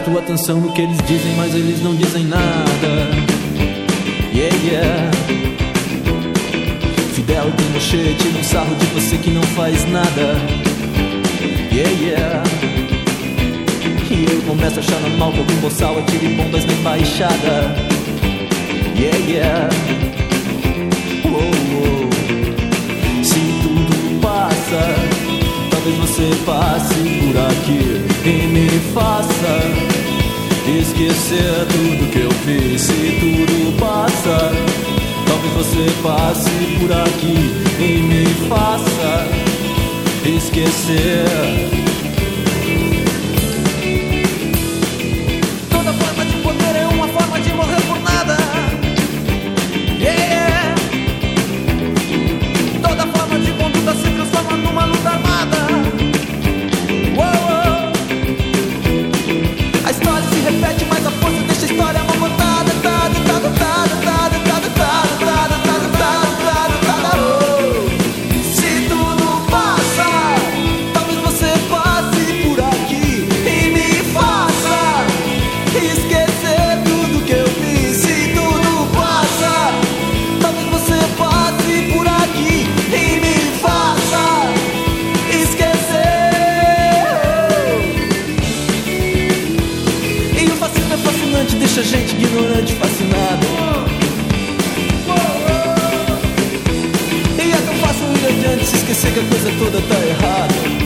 Presto atenção no que eles dizem, mas eles não dizem nada. Yeah, yeah. Fidel e Pinochet tiram sarro de você que não faz nada. Yeah, yeah. E eu começo a achar normal que algum boçal atire bombas na embaixada. Yeah, yeah. Oh, oh. Se tudo passa, talvez você passe por aqui e me faça esquecer tudo que eu fiz. Se tudo passa, talvez você passe por aqui e me faça esquecer. Toda forma de poder é uma forma de morrer por nada. Yeah. Toda forma de conduta se transforma numa luta armada. Uou. A história se repete, mas a força deixa a história amamantada. Se tudo passa, talvez você passe por aqui e me faça esquecer tudo que eu fiz. Se tudo passa, talvez você passe por aqui e me faça esquecer. E o fascismo é fascinante, deixa a gente ignorante, fascinado. E é tão fácil ir adiante, se esquecer que a coisa toda tá errada.